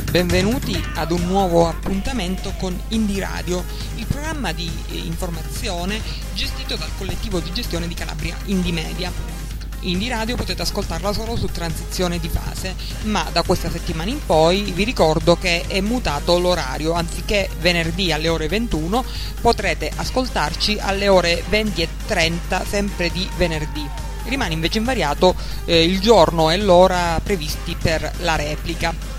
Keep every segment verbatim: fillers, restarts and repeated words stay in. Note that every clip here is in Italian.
Benvenuti ad un nuovo appuntamento con Indie Radio, il programma di informazione gestito dal collettivo di gestione di Calabria Indie Media. Indie Radio potete ascoltarla solo su transizione di fase, ma da questa settimana in poi vi ricordo che è mutato l'orario. Anziché venerdì alle ore ventuno potrete ascoltarci alle ore venti e trenta sempre di venerdì. Rimane invece invariato eh, il giorno e l'ora previsti per la replica.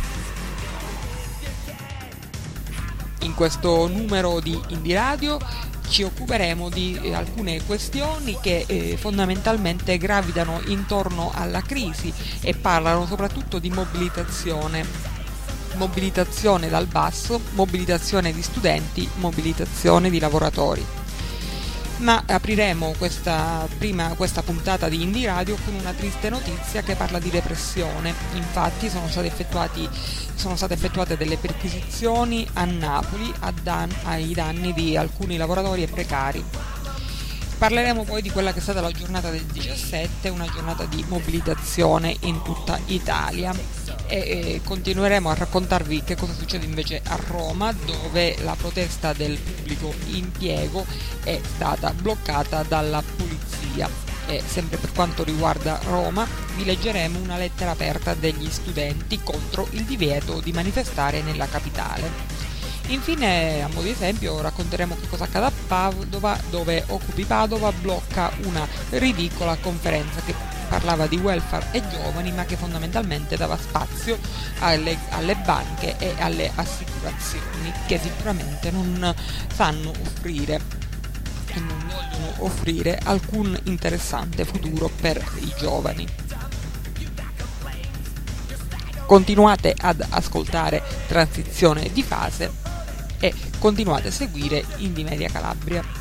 In questo numero di Indie Radio ci occuperemo di eh, alcune questioni che eh, fondamentalmente gravitano intorno alla crisi e parlano soprattutto di mobilitazione. Mobilitazione dal basso, mobilitazione di studenti, mobilitazione di lavoratori. Ma apriremo questa prima questa puntata di Indie Radio con una triste notizia che parla di repressione. Infatti sono state effettuati sono state effettuate delle perquisizioni a Napoli a dan- ai danni di alcuni lavoratori e precari. Parleremo poi di quella che è stata la giornata del diciassette, una giornata di mobilitazione in tutta Italia, e, e continueremo a raccontarvi che cosa succede invece a Roma, dove la protesta del pubblico impiego è stata bloccata dalla polizia. E sempre per quanto riguarda Roma vi leggeremo una lettera aperta degli studenti contro il divieto di manifestare nella capitale. Infine, a modo di esempio, racconteremo che cosa accade a Padova, dove Occupi Padova blocca una ridicola conferenza che parlava di welfare e giovani, ma che fondamentalmente dava spazio alle, alle banche e alle assicurazioni, che sicuramente non sanno offrire e non vogliono offrire alcun interessante futuro per i giovani. Continuate ad ascoltare Transizione di fase e continuate a seguire Indie Media Calabria.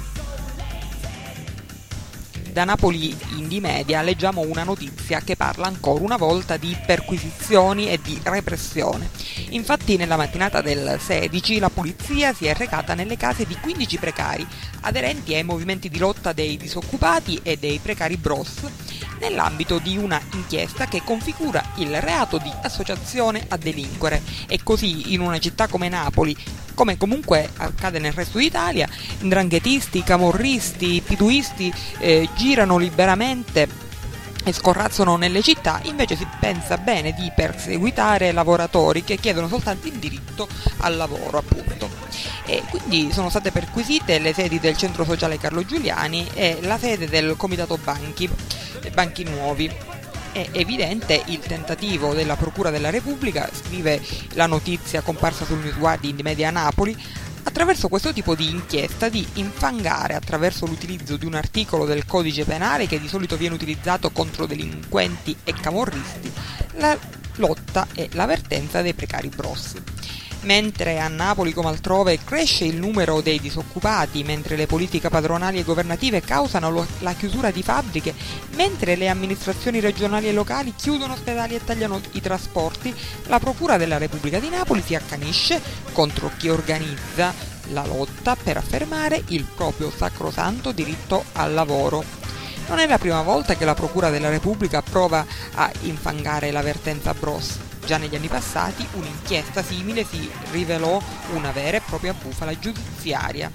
Da Napoli Indie Media leggiamo una notizia che parla ancora una volta di perquisizioni e di repressione. Infatti nella mattinata del sedici la polizia si è recata nelle case di quindici precari aderenti ai movimenti di lotta dei disoccupati e dei precari Bros nell'ambito di una inchiesta che configura il reato di associazione a delinquere. E così in una città come Napoli, come comunque accade nel resto d'Italia, ndranghetisti, camorristi, piduisti eh, girano liberamente e scorrazzano nelle città. Invece si pensa bene di perseguitare lavoratori che chiedono soltanto il diritto al lavoro, appunto. E quindi sono state perquisite le sedi del Centro Sociale Carlo Giuliani e la sede del Comitato Banchi, Banchi Nuovi. È evidente il tentativo della Procura della Repubblica, scrive la notizia comparsa sul newswire di Indie Media Napoli, attraverso questo tipo di inchiesta di infangare, attraverso l'utilizzo di un articolo del codice penale che di solito viene utilizzato contro delinquenti e camorristi, la lotta e l'avvertenza dei precari Bros. Mentre a Napoli come altrove cresce il numero dei disoccupati, mentre le politiche padronali e governative causano lo, la chiusura di fabbriche, mentre le amministrazioni regionali e locali chiudono ospedali e tagliano i trasporti, la Procura della Repubblica di Napoli si accanisce contro chi organizza la lotta per affermare il proprio sacrosanto diritto al lavoro. Non è la prima volta che la Procura della Repubblica prova a infangare l'avvertenza Bros. Già negli anni passati un'inchiesta simile si rivelò una vera e propria bufala giudiziaria.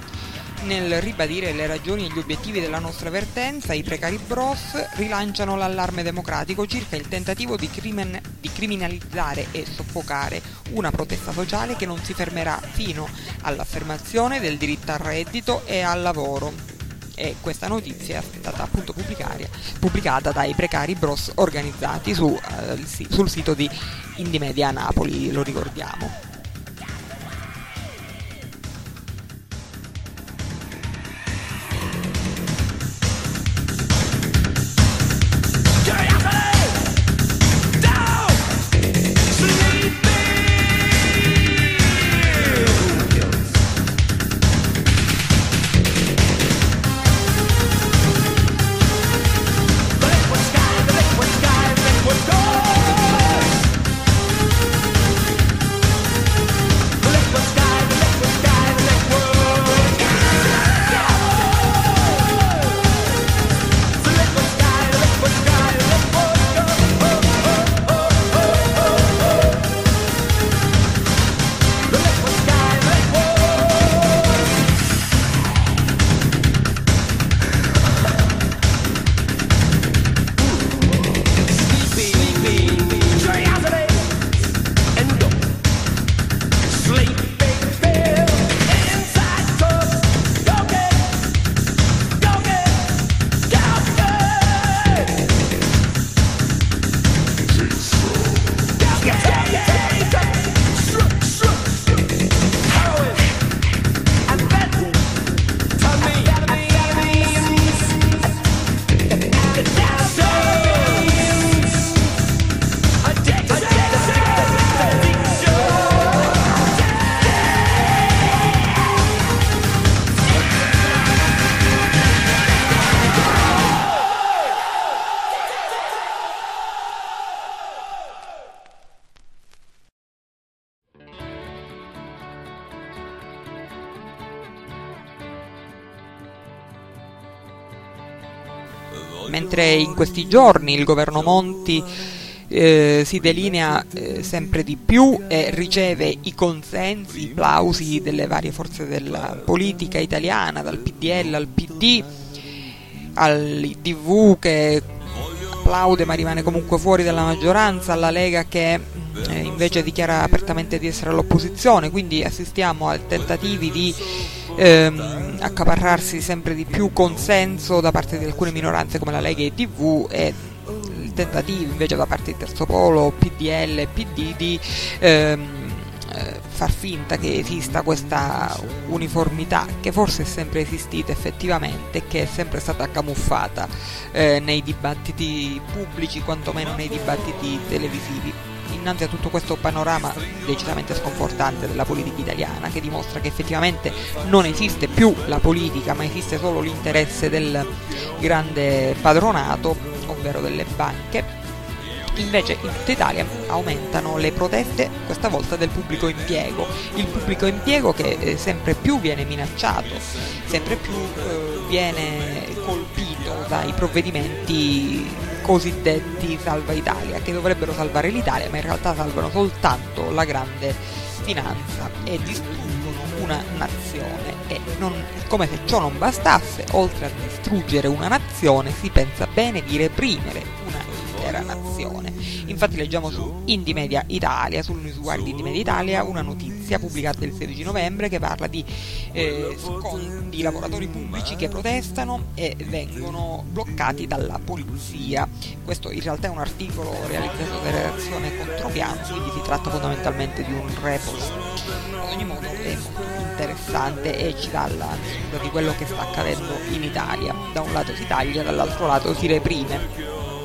Nel ribadire le ragioni e gli obiettivi della nostra avvertenza, i precari Bros rilanciano l'allarme democratico circa il tentativo di, crimin- di criminalizzare e soffocare una protesta sociale che non si fermerà fino all'affermazione del diritto al reddito e al lavoro. E questa notizia è stata appunto pubblicata dai precari Bros organizzati su, uh, sul sito di Indie Media Napoli, lo ricordiamo. mentre in questi giorni il governo Monti eh, si delinea eh, sempre di più e riceve i consensi, i plausi delle varie forze della politica italiana, dal P D L al P D, al D V che applaude ma rimane comunque fuori dalla maggioranza, alla Lega che eh, invece dichiara apertamente di essere all'opposizione, quindi assistiamo a tentativi di ehm, accaparrarsi sempre di più consenso da parte di alcune minoranze come la Lega e il D V, e tentativi invece da parte di Terzo Polo, P D L e P D di ehm, far finta che esista questa uniformità che forse è sempre esistita effettivamente e che è sempre stata camuffata eh, nei dibattiti pubblici, quantomeno nei dibattiti televisivi. Innanzi a tutto questo panorama decisamente sconfortante della politica italiana, che dimostra che effettivamente non esiste più la politica, ma esiste solo l'interesse del grande padronato, ovvero delle banche, invece in tutta Italia aumentano le proteste, questa volta del pubblico impiego. Il pubblico impiego che eh, sempre più viene minacciato, sempre più eh, viene colpito dai provvedimenti cosiddetti salva Italia, che dovrebbero salvare l'Italia, ma in realtà salvano soltanto la grande finanza e distruggono una nazione. E non, come se ciò non bastasse, oltre a distruggere una nazione si pensa bene di reprimere una intera nazione. Infatti leggiamo su Indymedia Italia, sul newswire di Indymedia Italia, una notizia pubblicata il sedici novembre che parla di, eh, di lavoratori pubblici che protestano e vengono bloccati dalla polizia. Questo in realtà è un articolo realizzato da redazione Contropiano, quindi si tratta fondamentalmente di un report. Ad ogni modo è molto interessante e ci dà la misura di quello che sta accadendo in Italia. Da un lato si taglia, dall'altro lato si reprime.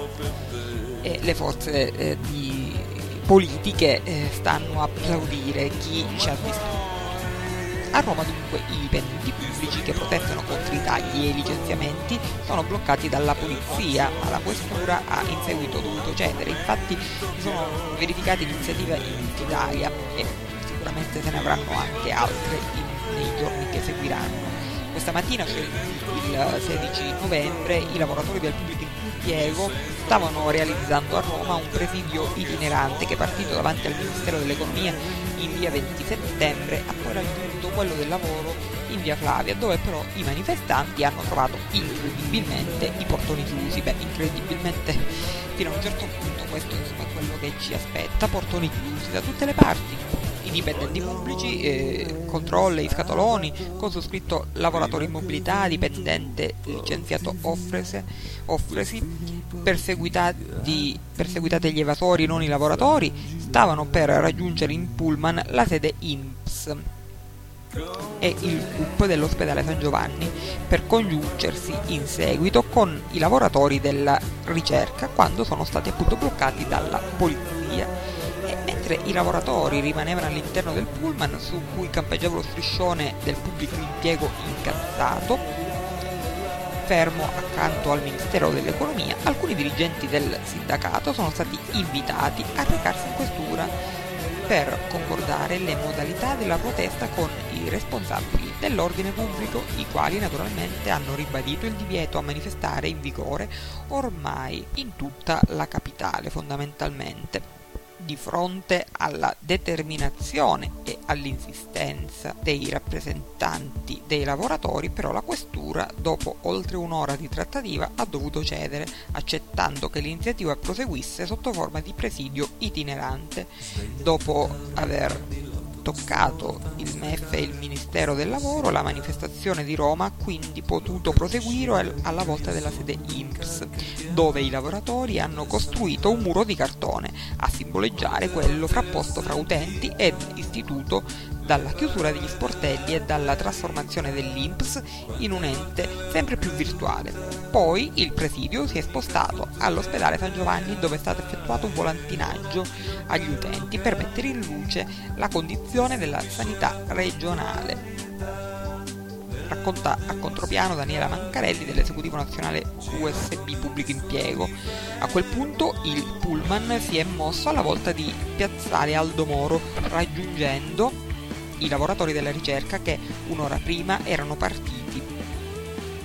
E le forze eh, di politiche eh, stanno a applaudire chi ci ha distrutto. A Roma dunque i dipendenti pubblici che protestano contro i tagli e i licenziamenti sono bloccati dalla polizia, ma la questura ha in seguito dovuto cedere. Infatti si sono verificate iniziative in tutta Italia e sicuramente se ne avranno anche altre in, nei giorni che seguiranno. Questa mattina, cioè il sedici novembre, i lavoratori del pubblico impiego stavano realizzando a Roma un presidio itinerante che, partito davanti al Ministero dell'Economia in via venti settembre, ha poi raggiunto quello del lavoro in via Flavia, dove però i manifestanti hanno trovato incredibilmente i portoni chiusi. Beh, incredibilmente fino a un certo punto questo insomma è quello che ci aspetta, portoni chiusi da tutte le parti. I dipendenti pubblici, eh, controlle i scatoloni con su scritto lavoratore in mobilità, dipendente licenziato offrese, offresi, perseguitati, perseguitate gli evasori, non i lavoratori, stavano per raggiungere in pullman la sede I N P S e il C U P dell'ospedale San Giovanni per congiungersi in seguito con i lavoratori della ricerca, quando sono stati appunto bloccati dalla polizia. E mentre i lavoratori rimanevano all'interno del pullman, su cui campeggiava lo striscione del pubblico impiego incazzato, fermo accanto al Ministero dell'Economia, alcuni dirigenti del sindacato sono stati invitati a recarsi in questura per concordare le modalità della protesta con i responsabili dell'ordine pubblico, i quali naturalmente hanno ribadito il divieto a manifestare in vigore ormai in tutta la capitale fondamentalmente. Di fronte alla determinazione e all'insistenza dei rappresentanti dei lavoratori, però la questura, dopo oltre un'ora di trattativa, ha dovuto cedere, accettando che l'iniziativa proseguisse sotto forma di presidio itinerante. Dopo aver toccato il M E F e il Ministero del Lavoro, la manifestazione di Roma ha quindi potuto proseguire alla volta della sede I N P S, dove i lavoratori hanno costruito un muro di cartone a simboleggiare quello frapposto fra utenti ed istituto dalla chiusura degli sportelli e dalla trasformazione dell'I N P S in un ente sempre più virtuale. Poi il presidio si è spostato all'ospedale San Giovanni, dove è stato effettuato un volantinaggio agli utenti per mettere in luce la condizione della sanità regionale. Racconta a Contropiano Daniela Mancarelli dell'Esecutivo Nazionale U S B Pubblico Impiego. A quel punto il pullman si è mosso alla volta di piazzale Aldo Moro, raggiungendo i lavoratori della ricerca che un'ora prima erano partiti.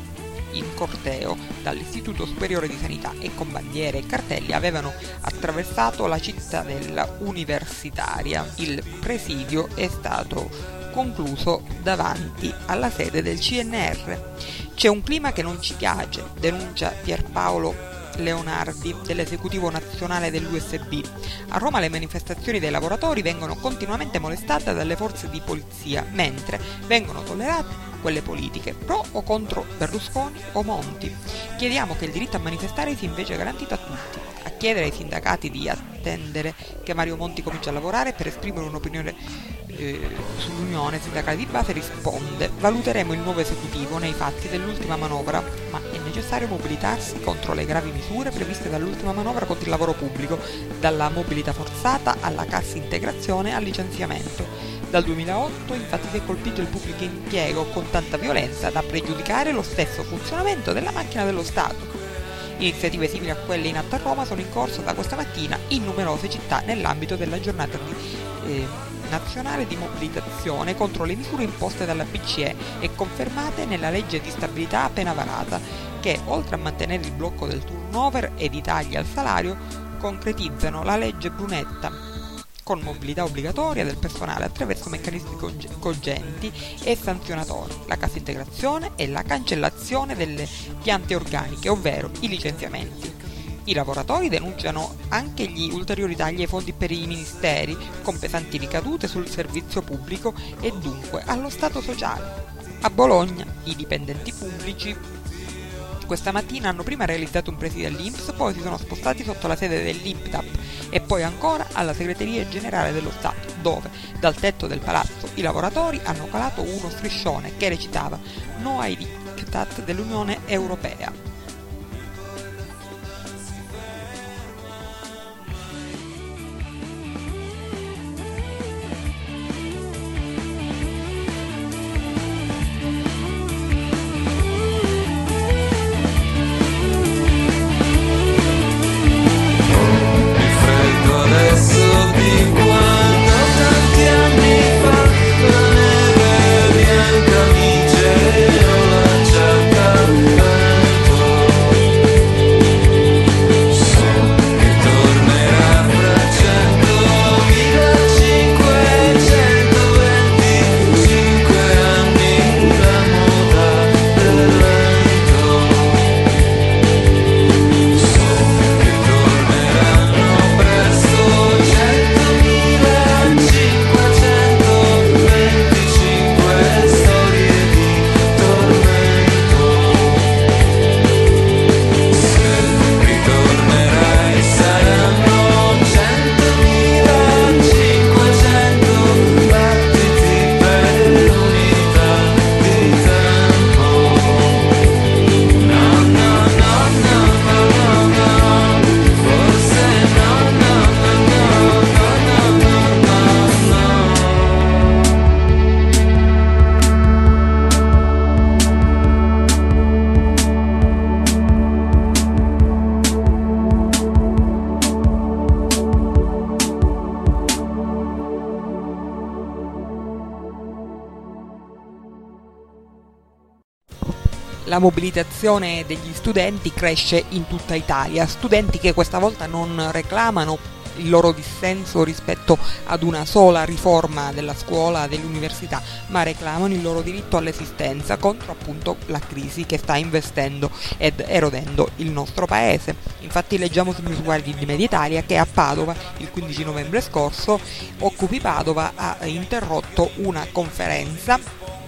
in corteo dall'Istituto Superiore di Sanità e con bandiere e cartelli avevano attraversato la cittadella universitaria. Il presidio è stato concluso davanti alla sede del C N R. C'è un clima che non ci piace, denuncia Pierpaolo Leonardi dell'esecutivo nazionale dell'U S B. A Roma le manifestazioni dei lavoratori vengono continuamente molestate dalle forze di polizia, mentre vengono tollerate quelle politiche, pro o contro Berlusconi o Monti. Chiediamo che il diritto a manifestare sia invece garantito a tutti. A chiedere ai sindacati di attendere che Mario Monti cominci a lavorare per esprimere un'opinione eh, sull'unione sindacale di base risponde: valuteremo il nuovo esecutivo nei fatti dell'ultima manovra, ma è necessario mobilitarsi contro le gravi misure previste dall'ultima manovra contro il lavoro pubblico, dalla mobilità forzata alla cassa integrazione al licenziamento. Dal duemilaotto infatti si è colpito il pubblico impiego con tanta violenza da pregiudicare lo stesso funzionamento della macchina dello Stato. Iniziative simili a quelle in atto a Roma sono in corso da questa mattina in numerose città nell'ambito della giornata di, eh, nazionale di mobilitazione contro le misure imposte dalla B C E e confermate nella legge di stabilità appena varata, che oltre a mantenere il blocco del turnover e di tagli al salario concretizzano la legge Brunetta con mobilità obbligatoria del personale attraverso meccanismi cogenti e sanzionatori, la cassa integrazione e la cancellazione delle piante organiche, ovvero i licenziamenti. I lavoratori denunciano anche gli ulteriori tagli ai fondi per i ministeri, con pesanti ricadute sul servizio pubblico e dunque allo Stato sociale. A Bologna i dipendenti pubblici questa mattina hanno prima realizzato un presidio all'I N P S, poi si sono spostati sotto la sede dell'I P T A P e poi ancora alla Segreteria Generale dello Stato, dove dal tetto del palazzo i lavoratori hanno calato uno striscione che recitava "No ai diktat dell'Unione Europea". La mobilitazione degli studenti cresce in tutta Italia, studenti che questa volta non reclamano il loro dissenso rispetto ad una sola riforma della scuola, dell'università, ma reclamano il loro diritto all'esistenza contro appunto la crisi che sta investendo ed erodendo il nostro paese. Infatti leggiamo sui newswire di Media Italia che a Padova il quindici novembre scorso Occupi Padova ha interrotto una conferenza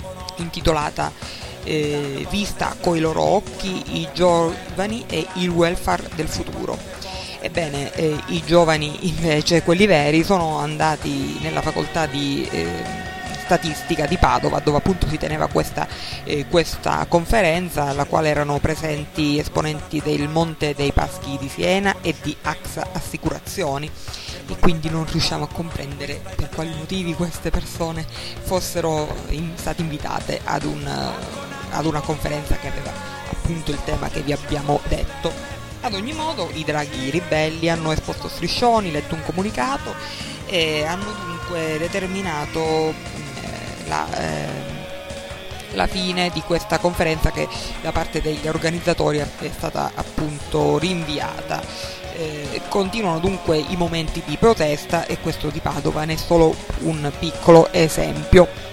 intitolata Eh, vista coi loro occhi i giovani e il welfare del futuro. Ebbene, eh, i giovani invece, quelli veri, sono andati nella facoltà di eh, statistica di Padova, dove appunto si teneva questa, eh, questa conferenza, alla quale erano presenti esponenti del Monte dei Paschi di Siena e di AXA Assicurazioni, e quindi non riusciamo a comprendere per quali motivi queste persone fossero in, state invitate ad, un, ad una conferenza che aveva appunto il tema che vi abbiamo detto. Ad ogni modo i draghi ribelli hanno esposto striscioni, letto un comunicato e hanno dunque determinato eh, la, eh, la fine di questa conferenza che da parte degli organizzatori è stata appunto rinviata. Eh, continuano dunque i momenti di protesta e questo di Padova ne è solo un piccolo esempio.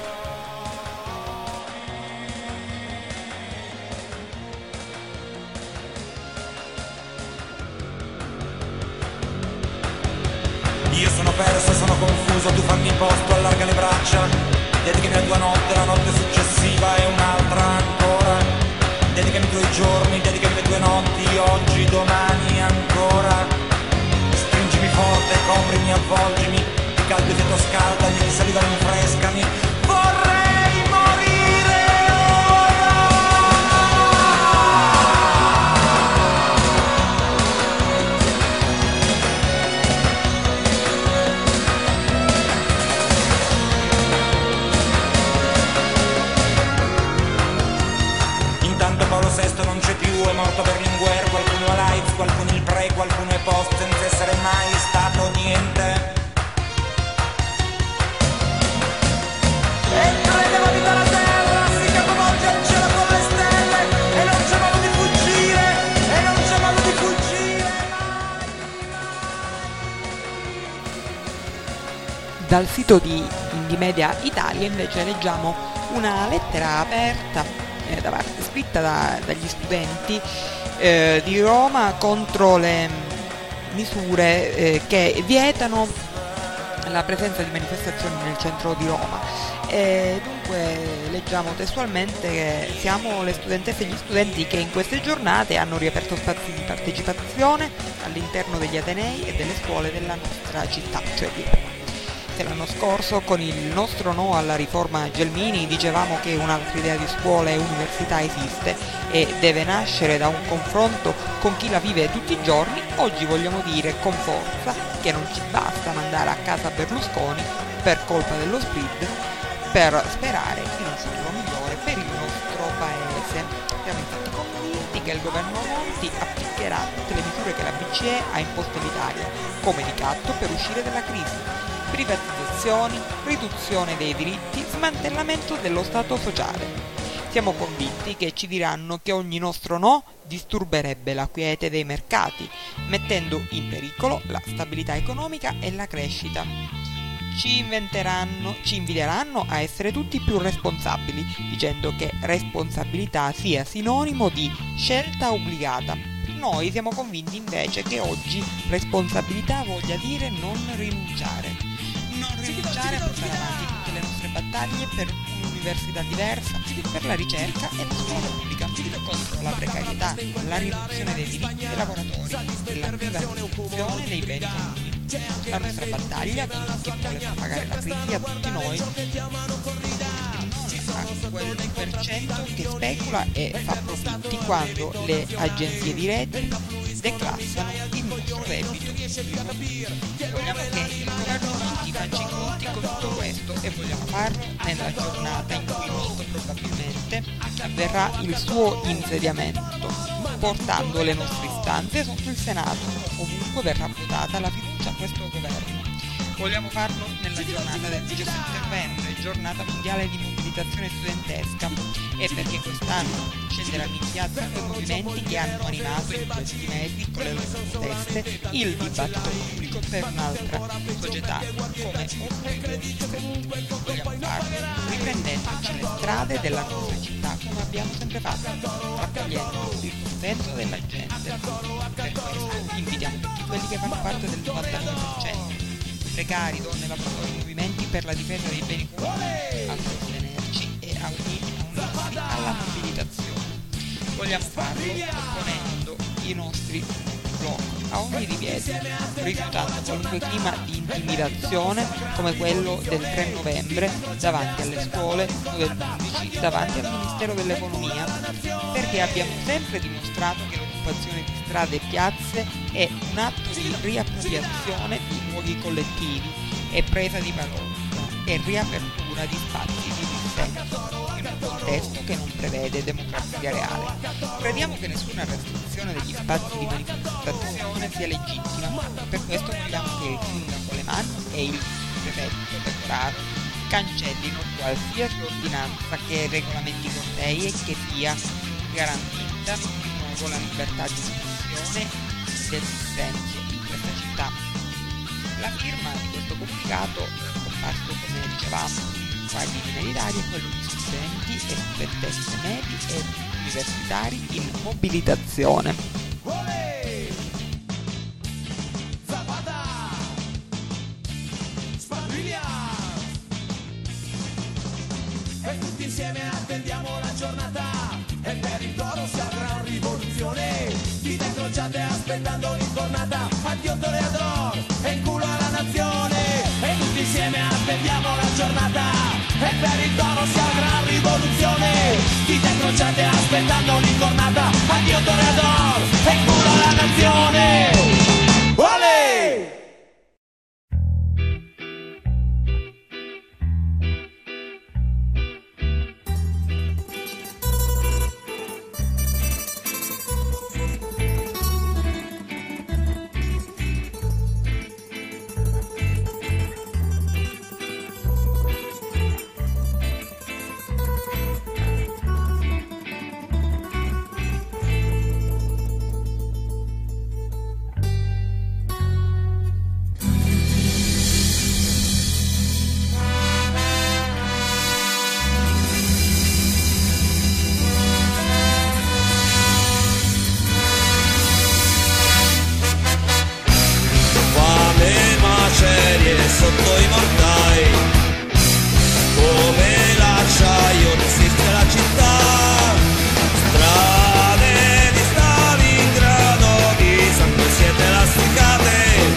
Io sono perso, sono confuso, tu fammi posto, allarga le braccia, dedicami la tua notte, la notte successiva e un'altra ancora, dedicami i tuoi giorni, dedicami le tue notti, oggi, domani ancora, stringimi forte, coprimi, avvolgimi, di caldo e freddo scaldami, di saliva rinfrescami, vorrei morire ora! Intanto Paolo sesto non c'è più, è morto Berlinguer, qualcuno ha l'AIDS, qualcuno il pre, qualcuno è post, senza essere mai stato niente. E crede la vita alla terra, si capovolge al cielo con le stelle, e non c'è modo di fuggire, e non c'è modo di fuggire mai. Dal sito di Indymedia Italia invece leggiamo una lettera aperta eh, da parte, scritta da, dagli studenti eh, di Roma contro le misure eh, che vietano la presenza di manifestazioni nel centro di Roma. E dunque leggiamo testualmente che siamo le studentesse e gli studenti che in queste giornate hanno riaperto spazi di partecipazione all'interno degli atenei e delle scuole della nostra città, cioè di Roma. Se l'anno scorso con il nostro no alla riforma Gelmini dicevamo che un'altra idea di scuola e università esiste e deve nascere da un confronto con chi la vive tutti i giorni, oggi vogliamo dire con forza che non ci basta mandare a casa Berlusconi per colpa dello split per sperare in un futuro migliore per il nostro paese. Siamo infatti convinti che il governo Monti applicherà tutte le misure che la B C E ha imposto all'Italia come ricatto per uscire dalla crisi. Privatizzazioni, riduzione dei diritti, smantellamento dello Stato sociale. Siamo convinti che ci diranno che ogni nostro no disturberebbe la quiete dei mercati, mettendo in pericolo la stabilità economica e la crescita. Ci inventeranno, ci inviteranno a essere tutti più responsabili, dicendo che responsabilità sia sinonimo di scelta obbligata. Noi siamo convinti invece che oggi responsabilità voglia dire non rinunciare. Non rinunciare a portare avanti tutte le nostre battaglie per un'università diversa, per la ricerca e la scuola pubblica, contro la precarietà, la riduzione dei diritti dei lavoratori e la privatizzazione dei beni comuni. La nostra battaglia contro chi vuole far pagare la crisi a tutti noi, a quel per cento che specula e fa profitti quando le agenzie di rete declassano il nostro debito. Vogliamo che il governo Monti faccia i conti con tutto questo e vogliamo farlo nella giornata in cui molto probabilmente avverrà il suo insediamento, portando le nostre istanze sotto il Senato, ovunque verrà votata la fiducia a questo governo. Vogliamo farlo nella giornata del diciassette novembre, giornata mondiale di mobilitazione studentesca, e perché quest'anno scenderanno in piazza quei movimenti che hanno animato in questi mesi con le loro proteste il dibattito pubblico per un'altra società come un vogliamo farlo riprendendoci le strade della nostra città come abbiamo sempre fatto, raccogliendo il consenso della gente. Per questo invitiamo tutti quelli che fanno parte del novantanove per cento, precari, donne, lavoratori, movimenti per la difesa dei beni comuni, a sostenerci e a unirsi alla mobilitazione. Vogliamo farlo opponendo i nostri blocchi a ogni divieto, rifiutando qualunque clima di intimidazione come quello del tre novembre davanti alle scuole o del undici davanti al Ministero dell'Economia, perché abbiamo sempre dimostrato che l'occupazione di strade e piazze è un atto di riappropriazione di luoghi collettivi e presa di parola e riapertura di spazi di dissenso in un contesto che non prevede democrazia reale. Crediamo che nessuna restrizione degli spazi di manifestazione sia legittima, per questo vogliamo che il sindaco Alemanno e il prefetto Pecoraro cancellino qualsiasi ordinanza che regolamenti i cortei e che sia garantita di nuovo la libertà di espressione del dissenso in questa città. La firma di questo comunicato è comparso, come dicevamo, tra gli militari e quello di studenti e studentesse medi e universitari in mobilitazione. E tutti insieme attendiamo la giornata e per il toro si avrà rivoluzione. Dita incrociate aspettando l'intornata. Addio toreador e in culo alla nazione. E tutti insieme attendiamo la giornata e per il toro si avrà rivoluzione. Dita incrociate aspettando l'intornata. Addio toreador e in culo alla nazione. Olè! Sotto i mortai, come l'acciaio resiste la città, strade di Stalingrado, di sangue siete lasticate,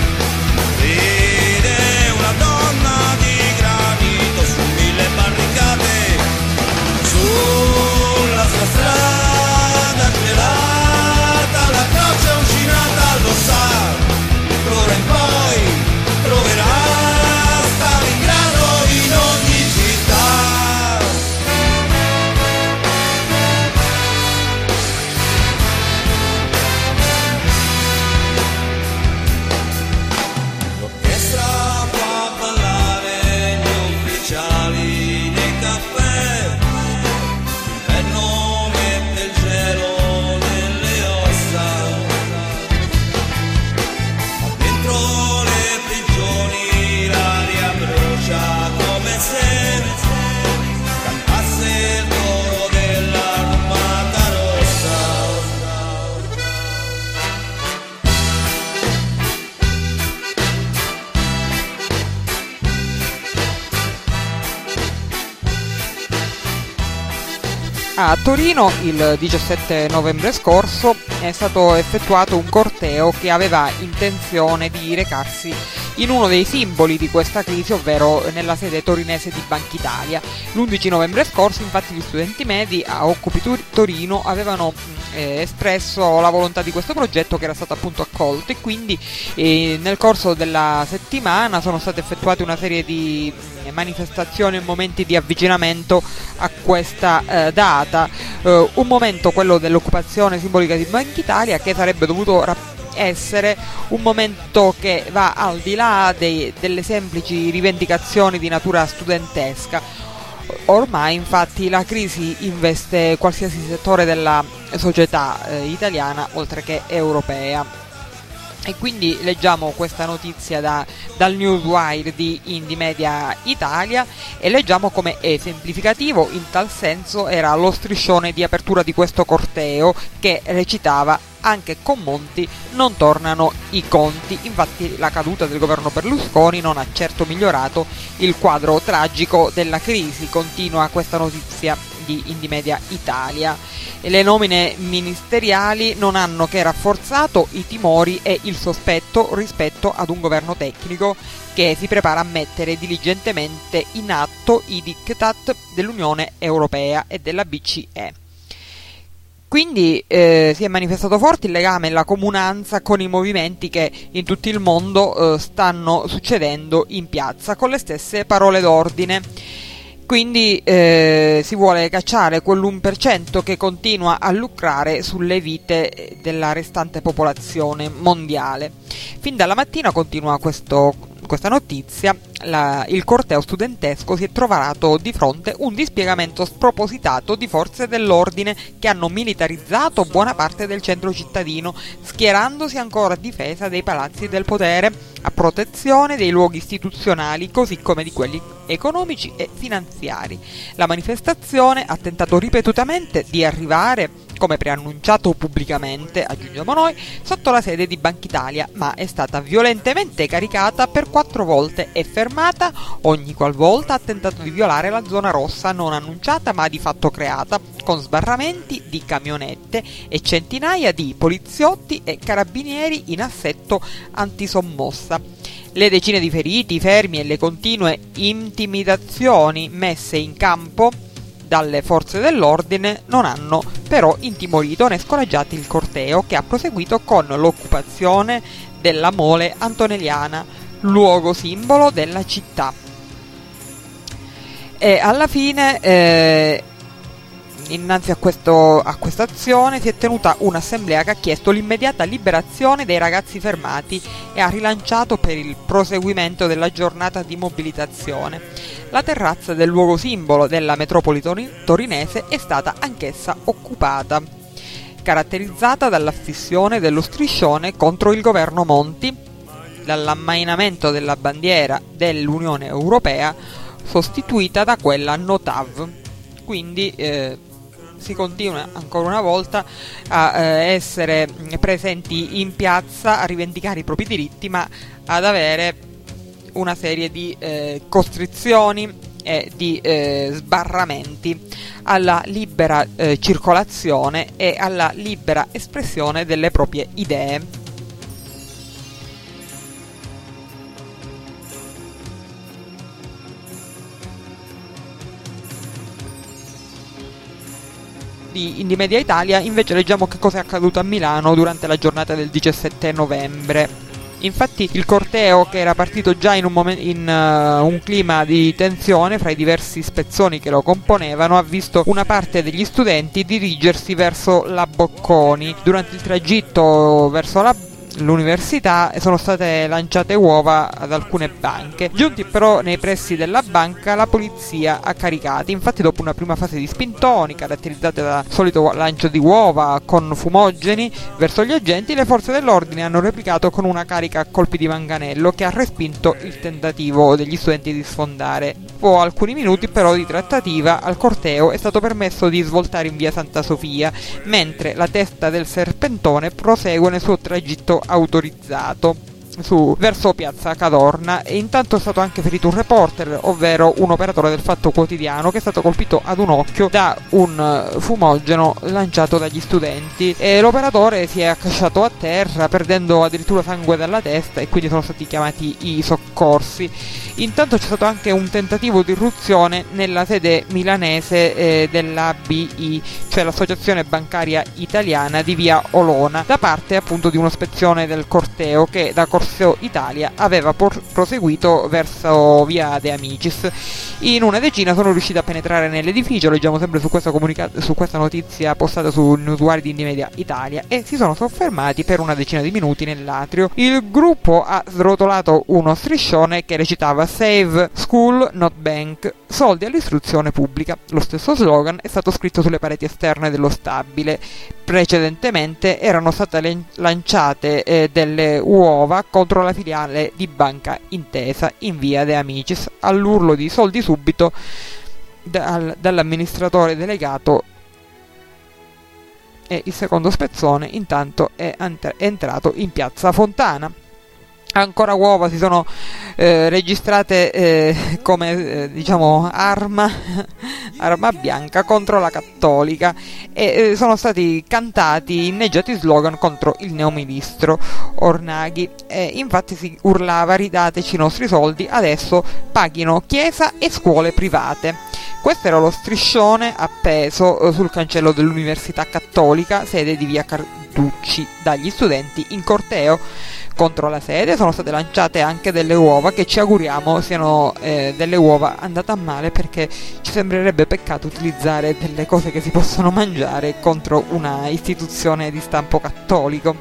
ride una donna di granito su mille barricate, sulla sua strada gelata, la croce uncinata lo sa, d'ora in poi troverà Stalingrado in ogni città. L'orchestra fa ballare gli ufficiali nei caffè, e non mette il gelo nelle ossa, ma dentro le prigioni l'aria brucia come se cantasse il coro dell'Armata Rossa. A Torino il diciassette novembre scorso è stato effettuato un corteo che aveva intenzione di recarsi in uno dei simboli di questa crisi, ovvero nella sede torinese di Banca Italia. L'undici novembre scorso, infatti, gli studenti medi a Occupi Torino avevano eh, espresso la volontà di questo progetto, che era stato appunto accolto, e quindi eh, nel corso della settimana sono state effettuate una serie di eh, manifestazioni e momenti di avvicinamento a questa eh, data, eh, un momento, quello dell'occupazione simbolica di Banca Italia, che sarebbe dovuto rap- essere un momento che va al di là dei, delle semplici rivendicazioni di natura studentesca. Ormai infatti la crisi investe qualsiasi settore della società eh, italiana oltre che europea. E quindi leggiamo questa notizia da, dal Newswire di Indymedia Italia e leggiamo come esemplificativo in tal senso era lo striscione di apertura di questo corteo, che recitava: anche con Monti non tornano i conti. Infatti la caduta del governo Berlusconi non ha certo migliorato il quadro tragico della crisi, continua questa notizia di Indymedia Italia. E le nomine ministeriali non hanno che rafforzato i timori e il sospetto rispetto ad un governo tecnico che si prepara a mettere diligentemente in atto i diktat dell'Unione Europea e della B C E. Quindi eh, si è manifestato forte il legame e la comunanza con i movimenti che in tutto il mondo eh, stanno succedendo in piazza, con le stesse parole d'ordine. Quindi eh, si vuole cacciare quell'uno per cento che continua a lucrare sulle vite della restante popolazione mondiale. Fin dalla mattina continua questo questa notizia, la, il corteo studentesco si è trovato di fronte un dispiegamento spropositato di forze dell'ordine che hanno militarizzato buona parte del centro cittadino, schierandosi ancora a difesa dei palazzi del potere, a protezione dei luoghi istituzionali così come di quelli economici e finanziari. La manifestazione ha tentato ripetutamente di arrivare, come preannunciato pubblicamente, aggiungiamo noi, sotto la sede di Banca Italia, ma è stata violentemente caricata per quattro volte e fermata ogni qualvolta ha tentato di violare la zona rossa non annunciata ma di fatto creata, con sbarramenti di camionette e centinaia di poliziotti e carabinieri in assetto antisommossa. Le decine di feriti, fermi e le continue intimidazioni messe in campo dalle forze dell'ordine non hanno però intimorito né scoraggiato il corteo, che ha proseguito con l'occupazione della Mole Antonelliana, luogo simbolo della città. E alla fine eh, innanzi a, questo, a questa azione si è tenuta un'assemblea che ha chiesto l'immediata liberazione dei ragazzi fermati e ha rilanciato per il proseguimento della giornata di mobilitazione. La terrazza del luogo simbolo della metropoli torinese è stata anch'essa occupata, caratterizzata dall'affissione dello striscione contro il governo Monti, dall'ammainamento della bandiera dell'Unione Europea sostituita da quella Notav. Quindi eh, si continua ancora una volta a eh, essere presenti in piazza, a rivendicare i propri diritti, ma ad avere una serie di eh, costrizioni e di eh, sbarramenti alla libera eh, circolazione e alla libera espressione delle proprie idee. Di Indie Media Italia invece leggiamo che cosa è accaduto a Milano durante la giornata del diciassette novembre. Infatti il corteo, che era partito già in un, momen- in, uh, un clima di tensione fra i diversi spezzoni che lo componevano, ha visto una parte degli studenti dirigersi verso la Bocconi. Durante il tragitto verso la l'università sono state lanciate uova ad alcune banche. Giunti però nei pressi della banca, la polizia ha caricati. Infatti, dopo una prima fase di spintoni caratterizzate dal solito lancio di uova con fumogeni verso gli agenti, le forze dell'ordine hanno replicato con una carica a colpi di manganello che ha respinto il tentativo degli studenti di sfondare. Dopo alcuni minuti però di trattativa, al corteo è stato permesso di svoltare in via Santa Sofia, mentre la testa del serpentone prosegue nel suo tragitto autorizzato su verso piazza Cadorna. E intanto è stato anche ferito un reporter, ovvero un operatore del Fatto Quotidiano, che è stato colpito ad un occhio da un fumogeno lanciato dagli studenti, e l'operatore si è accasciato a terra perdendo addirittura sangue dalla testa, e quindi sono stati chiamati i soccorsi. Intanto c'è stato anche un tentativo di irruzione nella sede milanese eh, dell'A B I, cioè l'Associazione Bancaria Italiana di via Olona, da parte appunto di uno spezzone del corteo che da Corso Italia aveva por- proseguito verso via De Amicis. In una decina sono riusciti a penetrare nell'edificio, leggiamo sempre su questa, comunica- su questa notizia postata sul newswire di Indie Media Italia, e si sono soffermati per una decina di minuti nell'atrio. Il gruppo ha srotolato uno striscione che recitava Save School Not Bank, soldi all'istruzione pubblica. Lo stesso slogan è stato scritto sulle pareti esterne dello stabile. Precedentemente erano state len- lanciate eh, delle uova contro la filiale di Banca Intesa in via De Amicis, all'urlo di soldi subito dal- dall'amministratore delegato, e il secondo spezzone intanto è, ant- è entrato in piazza Fontana. Ancora uova si sono eh, registrate eh, come eh, diciamo arma, arma bianca contro la Cattolica, e eh, sono stati cantati inneggiati slogan contro il neoministro Ornaghi, e infatti si urlava: ridateci i nostri soldi, adesso paghino chiesa e scuole private. Questo era lo striscione appeso eh, sul cancello dell'Università Cattolica, sede di via Carducci, dagli studenti in corteo. Contro la sede sono state lanciate anche delle uova che ci auguriamo siano eh, delle uova andate a male, perché ci sembrerebbe peccato utilizzare delle cose che si possono mangiare contro una istituzione di stampo cattolico.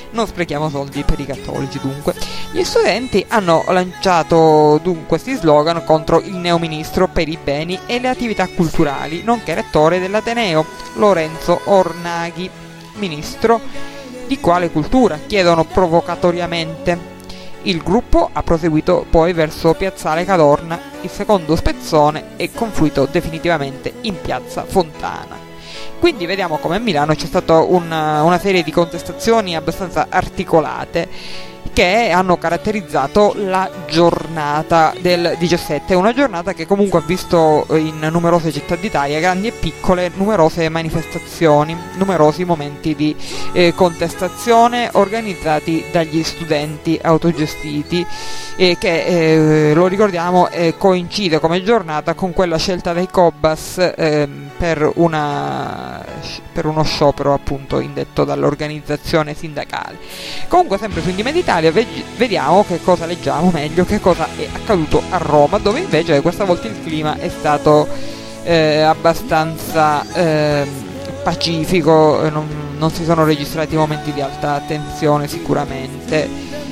Non sprechiamo soldi per i cattolici, dunque. Gli studenti hanno lanciato dunque questi slogan contro il neoministro per i beni e le attività culturali, nonché rettore dell'Ateneo, Lorenzo Ornaghi. Ministro di quale cultura? Chiedono provocatoriamente. Il gruppo ha proseguito poi verso Piazzale Cadorna, il secondo spezzone è confluito definitivamente in Piazza Fontana. Quindi vediamo come a Milano c'è stata una, una serie di contestazioni abbastanza articolate che hanno caratterizzato la giornata del diciassette, una giornata che comunque ha visto in numerose città d'Italia, grandi e piccole, numerose manifestazioni, numerosi momenti di eh, contestazione organizzati dagli studenti autogestiti, eh, che eh, lo ricordiamo eh, coincide come giornata con quella scelta dai Cobas eh, per, una, per uno sciopero appunto indetto dall'organizzazione sindacale. Comunque sempre su Indie Italia vediamo che cosa leggiamo meglio, che cosa è accaduto a Roma, dove invece questa volta il clima è stato eh, abbastanza eh, pacifico, non, non si sono registrati momenti di alta tensione sicuramente,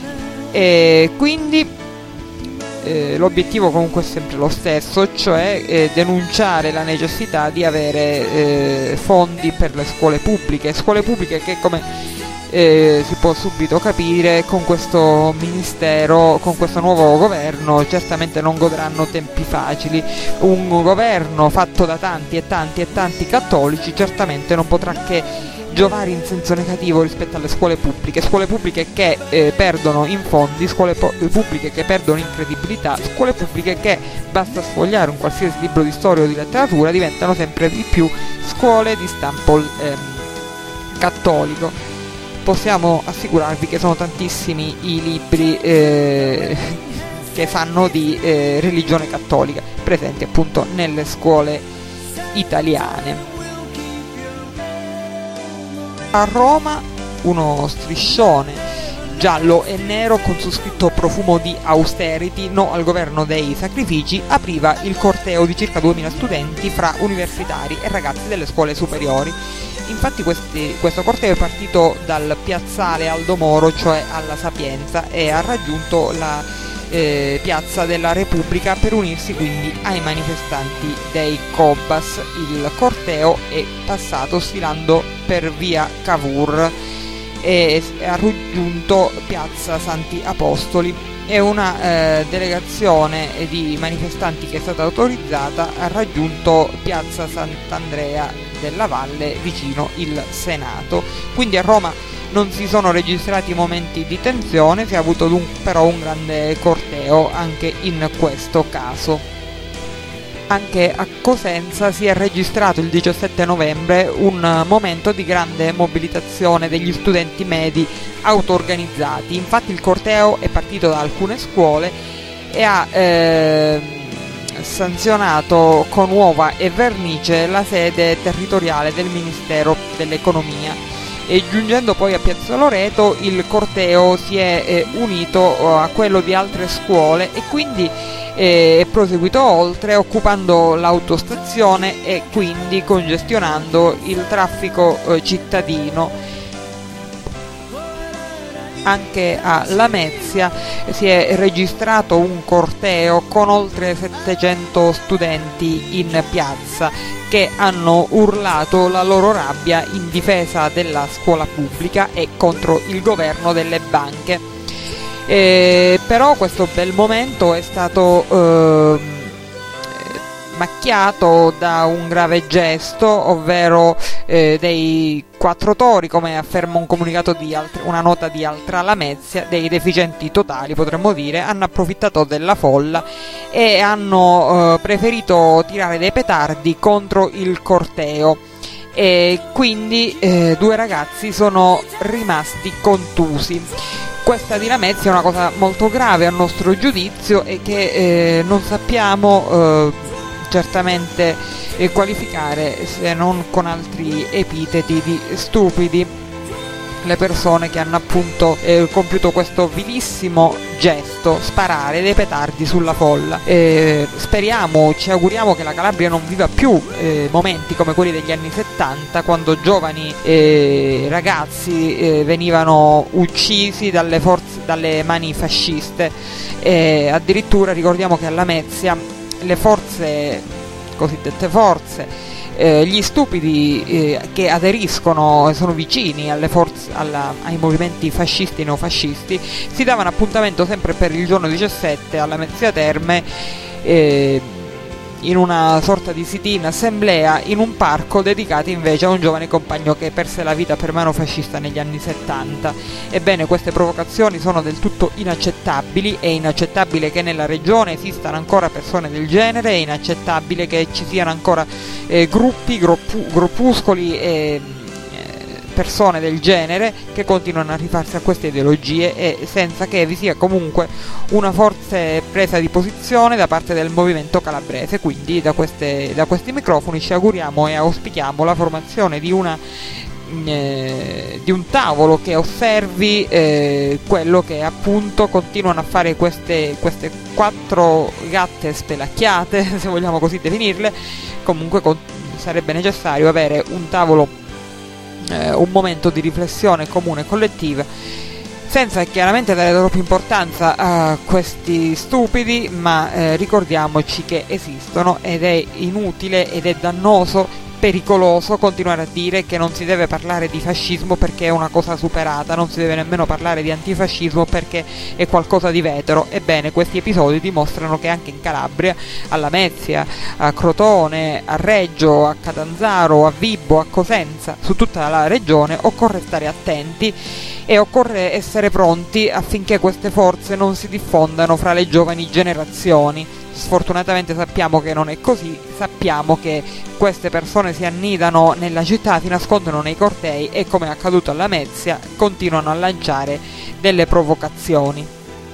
e quindi eh, l'obiettivo comunque è sempre lo stesso, cioè eh, denunciare la necessità di avere eh, fondi per le scuole pubbliche, scuole pubbliche che, come Eh, si può subito capire, con questo ministero, con questo nuovo governo certamente non godranno tempi facili. Un governo fatto da tanti e tanti e tanti cattolici certamente non potrà che giovare in senso negativo rispetto alle scuole pubbliche, scuole pubbliche che eh, perdono in fondi, scuole po- pubbliche che perdono in credibilità, scuole pubbliche che, basta sfogliare un qualsiasi libro di storia o di letteratura, diventano sempre di più scuole di stampo ehm, cattolico. Possiamo assicurarvi che sono tantissimi i libri eh, che fanno di eh, religione cattolica presenti appunto nelle scuole italiane. A Roma uno striscione giallo e nero con su scritto profumo di austerity, no al governo dei sacrifici, apriva il corteo di circa duemila studenti fra universitari e ragazzi delle scuole superiori. Infatti questi, questo corteo è partito dal piazzale Aldo Moro, cioè alla Sapienza, e ha raggiunto la eh, piazza della Repubblica per unirsi quindi ai manifestanti dei Cobas. Il corteo è passato sfilando per via Cavour e ha raggiunto piazza Santi Apostoli, e una eh, delegazione di manifestanti che è stata autorizzata ha raggiunto piazza Sant'Andrea della Valle vicino il Senato. Quindi a Roma non si sono registrati momenti di tensione, si è avuto dun- però un grande corteo anche in questo caso. Anche a Cosenza si è registrato il diciassette novembre un momento di grande mobilitazione degli studenti medi auto-organizzati. Infatti il corteo è partito da alcune scuole e ha eh, sanzionato con uova e vernice la sede territoriale del Ministero dell'Economia, e giungendo poi a Piazza Loreto il corteo si è eh, unito a quello di altre scuole e quindi è proseguito oltre, occupando l'autostazione e quindi congestionando il traffico eh, cittadino. Anche a Lamezia si è registrato un corteo con oltre settecento studenti in piazza che hanno urlato la loro rabbia in difesa della scuola pubblica e contro il governo delle banche. Eh, però questo bel momento è stato eh, macchiato da un grave gesto, ovvero eh, dei quattro tori, come afferma un comunicato di alt- una nota di Altra Lamezia, dei deficienti totali potremmo dire, hanno approfittato della folla e hanno eh, preferito tirare dei petardi contro il corteo, e quindi eh, due ragazzi sono rimasti contusi. Questa di Lamezia è una cosa molto grave a nostro giudizio e che eh, non sappiamo eh, certamente eh, qualificare se non con altri epiteti di stupidi. le persone che hanno appunto eh, compiuto questo vilissimo gesto, sparare dei petardi sulla folla. Eh, speriamo, ci auguriamo che la Calabria non viva più eh, momenti come quelli degli anni settanta, quando giovani eh, ragazzi eh, venivano uccisi dalle, forze, dalle mani fasciste. Eh, addirittura ricordiamo che a Lamezia le forze, cosiddette forze, Eh, gli stupidi eh, che aderiscono e sono vicini alle forze, alla, ai movimenti fascisti e neofascisti, si davano appuntamento sempre per il giorno diciassette alla Lamezia Terme, eh, in una sorta di sit-in assemblea in un parco dedicato invece a un giovane compagno che perse la vita per mano fascista negli anni settanta. Ebbene, queste provocazioni sono del tutto inaccettabili, è inaccettabile che nella regione esistano ancora persone del genere, è inaccettabile che ci siano ancora eh, gruppi, groppu- gruppuscoli e persone del genere che continuano a rifarsi a queste ideologie, e senza che vi sia comunque una forte presa di posizione da parte del movimento calabrese. Quindi da, queste, da questi microfoni ci auguriamo e auspichiamo la formazione di una eh, di un tavolo che osservi eh, quello che appunto continuano a fare queste, queste quattro gatte spelacchiate, se vogliamo così definirle. Comunque con, sarebbe necessario avere un tavolo, Eh, un momento di riflessione comune e collettiva, senza chiaramente dare troppa importanza a questi stupidi, ma eh, ricordiamoci che esistono, ed è inutile ed è dannoso, pericoloso continuare a dire che non si deve parlare di fascismo perché è una cosa superata, non si deve nemmeno parlare di antifascismo perché è qualcosa di vetero. Ebbene, questi episodi dimostrano che anche in Calabria, a Lamezia, a Crotone, a Reggio, a Catanzaro, a Vibo, a Cosenza, su tutta la regione occorre stare attenti e occorre essere pronti affinché queste forze non si diffondano fra le giovani generazioni. Sfortunatamente sappiamo che non è così, sappiamo che queste persone si annidano nella città, si nascondono nei cortei e, come è accaduto a Lamezia, continuano a lanciare delle provocazioni.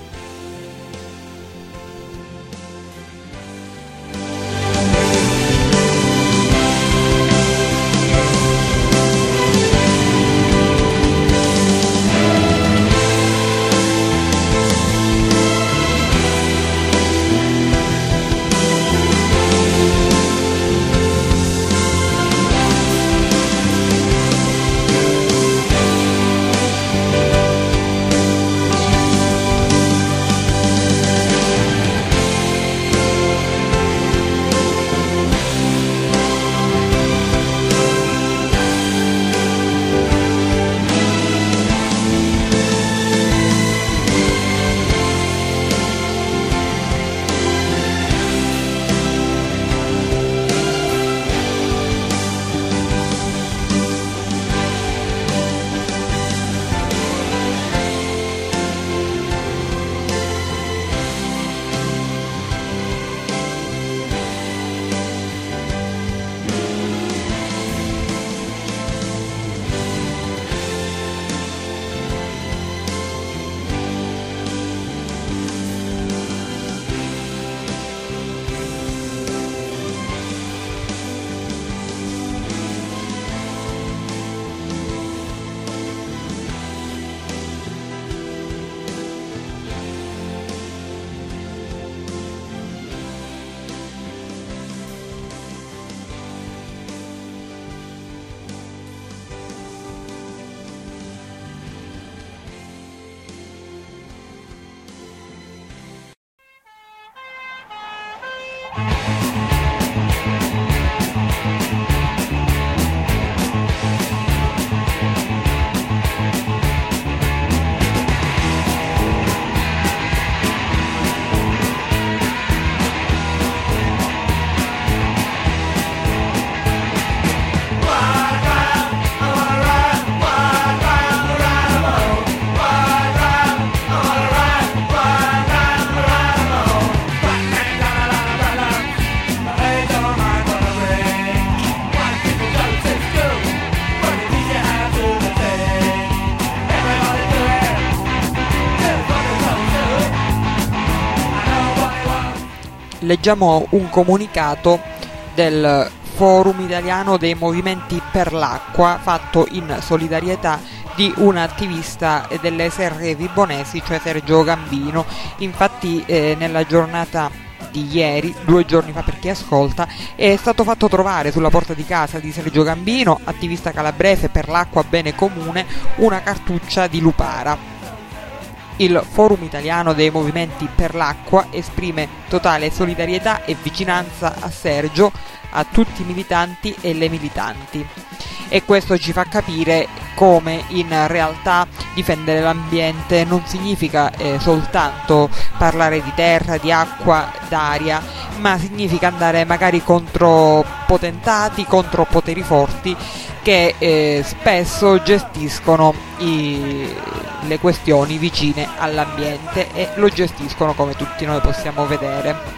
Leggiamo un comunicato del Forum Italiano dei Movimenti per l'Acqua, fatto in solidarietà di un attivista delle Serre Vibonesi, cioè Sergio Gambino. Infatti eh, nella giornata di ieri, due giorni fa per chi ascolta, è stato fatto trovare sulla porta di casa di Sergio Gambino, attivista calabrese per l'acqua bene comune, una cartuccia di Lupara. Il Forum Italiano dei Movimenti per l'Acqua esprime totale solidarietà e vicinanza a Sergio, a tutti i militanti e le militanti. E questo ci fa capire come in realtà difendere l'ambiente non significa eh, soltanto parlare di terra, di acqua, d'aria, ma significa andare magari contro potentati, contro poteri forti che eh, spesso gestiscono i, le questioni vicine all'ambiente e lo gestiscono come tutti noi possiamo vedere.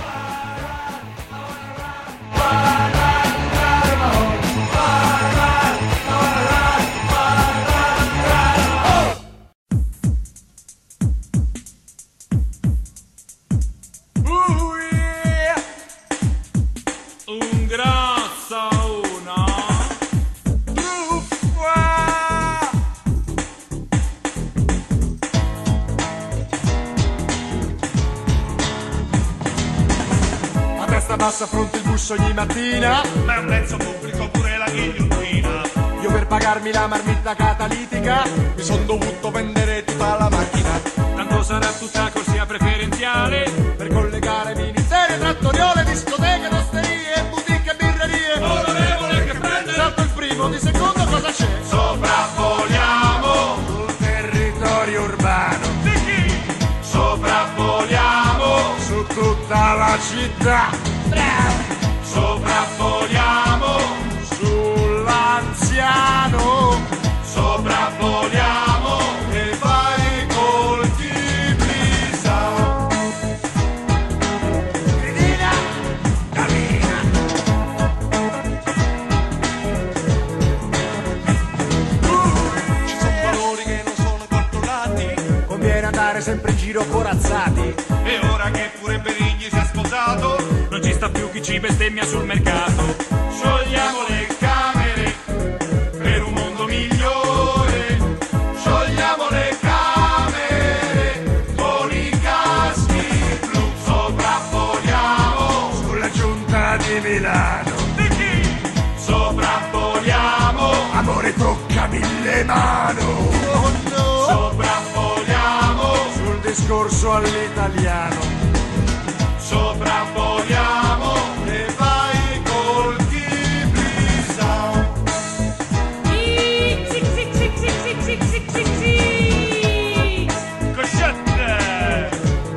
Passa a fronte il bus ogni mattina, ma è un mezzo pubblico pure la ghigliottina. Io per pagarmi la marmitta catalitica mi son dovuto vendere tutta la macchina. Tanto sarà tutta corsia preferenziale per collegare ministeri, trattoriole, discoteche, osterie, boutique e birrerie. Onorevole, che prende? Salto il primo, di secondo cosa c'è? Sopravvoliamo sul territorio urbano. Di chi? Sopravvoliamo su tutta la città. Sopravvoliamo sull'anziano, sopravvoliamo e fai colti brisa. Gridina, cammina. Ci sono valori che non sono controllati, conviene andare sempre in giro corazzati. e ora che pure Berigni si è sposato non ci sta più chi ci bestemmia sul mercato. Sciogliamo le camere per un mondo migliore, sciogliamo le camere con i caschi blu. Sopravvoliamo Sulla giunta di Milano, di chi? Sopravvoliamo, amore toccami le mano. Oh no. sopravvoliamo, Sul discorso all'italiano, sopravvoliamo e vai col brisa. Coscette!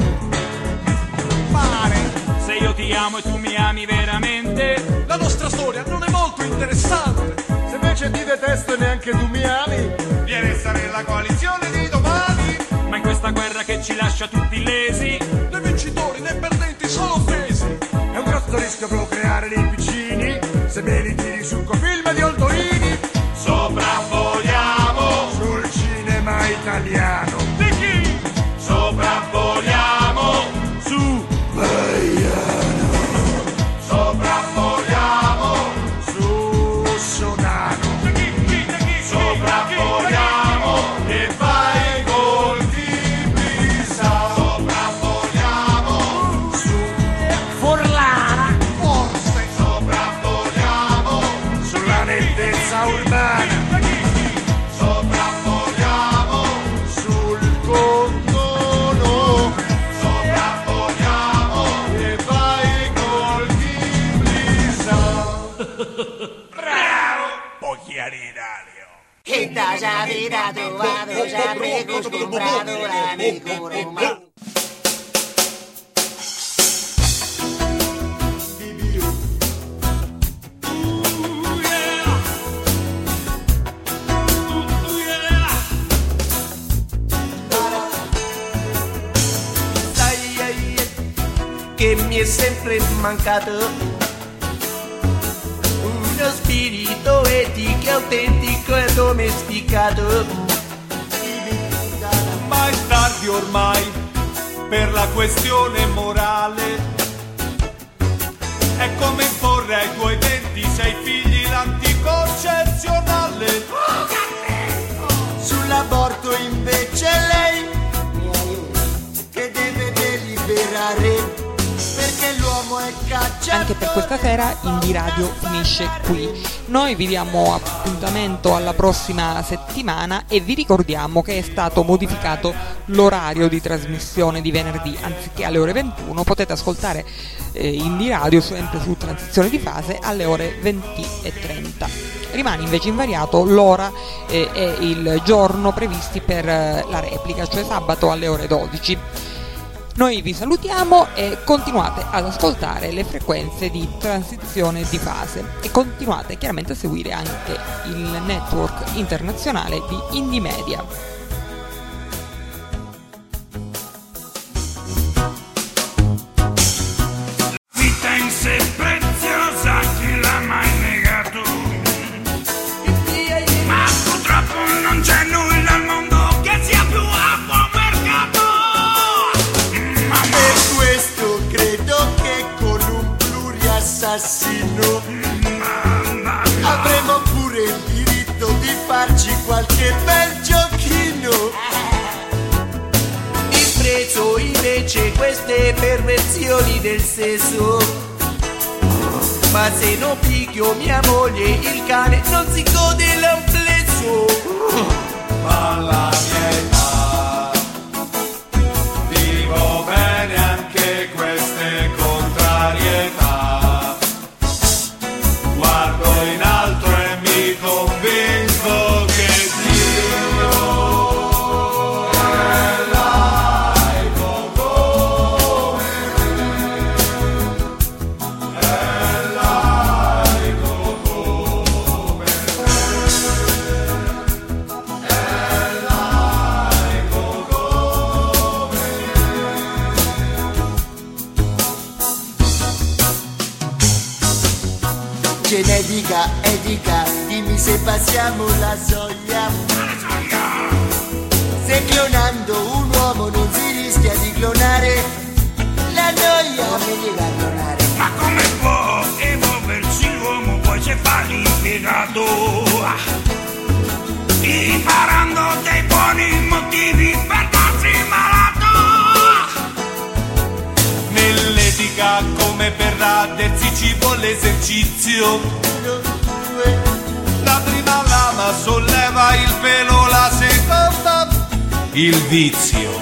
Pare, Se io ti amo e tu mi ami veramente, la nostra storia non è molto interessante. Se invece ti detesto e neanche tu mi ami, viene a stare nella coalizione di domani. Ma in questa guerra che ci lascia tutti lesi, né vincitori né perdenti sono offesi. È un grosso rischio procreare dei piccini, se me li tiri sul cofilm di Oldorini. sopravvoliamo Sul cinema italiano, di chi? Sopravvoliamo su Baiano, sopravvoliamo su Sodano. di chi? Chi? Di chi? Sopravvoliamo E vai col brisa. sopravvoliamo Su Forlana, forse sopravvoliamo sulla nettezza urbana, sopravvoliamo sul condono. sopravvoliamo E vai col brisa. Occhiarinario. E da già vita trovato, già prego scomprato l'amico romano. Sai che mi è sempre mancato uno spirito etico, autentico e domesticato. Ma è tardi ormai per la questione morale. È come imporre ai tuoi ventisei figli l'anticoncezionale. sull'aborto invece lei che deve deliberare, perché l'uomo è cacciatore. Anche per questa sera Indie Radio finisce qui. Noi vi diamo appuntamento alla prossima settimana e vi ricordiamo che è stato modificato l'orario di trasmissione di venerdì. Anziché alle ore ventuno potete ascoltare eh, Indie Radio sempre su Transizione di Fase alle ore venti e trenta. Rimane invece invariato l'ora eh, e il giorno previsti per eh, la replica, cioè sabato alle ore dodici. Noi vi salutiamo e continuate ad ascoltare le frequenze di Transizione di Fase e continuate chiaramente a seguire anche il network internazionale di Indie Media. Vita in sé preziosa, chi l'ha mai negato? Ma purtroppo non c'è nulla al mondo che sia più a buon mercato. Per questo credo che con un pluriassassino avremo pure il diritto di farci qualche bel giochino. Disprezzo invece queste perversioni del sesso, ma se non picchio mia moglie il cane non si gode l'amplesso. Alla mia età vivo bene anche queste contrarietà. Guardo in alto e mi convinco che Dio è laico come me, è laico come Genetica, etica, dimmi se passiamo la soglia. Se clonando un uomo non si rischia di clonare la noia. Non mi dica clonare. Ma come può evolversi l'uomo poi se fa l'impiegato? Imparando dei buoni motivi per darsi malato. nell'etica come per radersi ci vuole esercizio. La prima lama solleva il pelo, la seconda il vizio.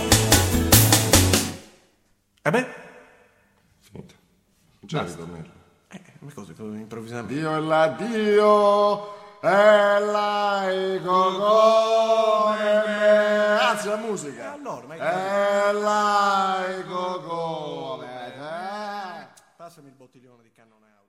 E beh? Finito. Già ritornello. Eh, come cosa? Improvvisamente. Dio è là, Dio è laico come me. Anzi, la musica. Allora, ma è laico come te. passami il bottiglione di cannone auto.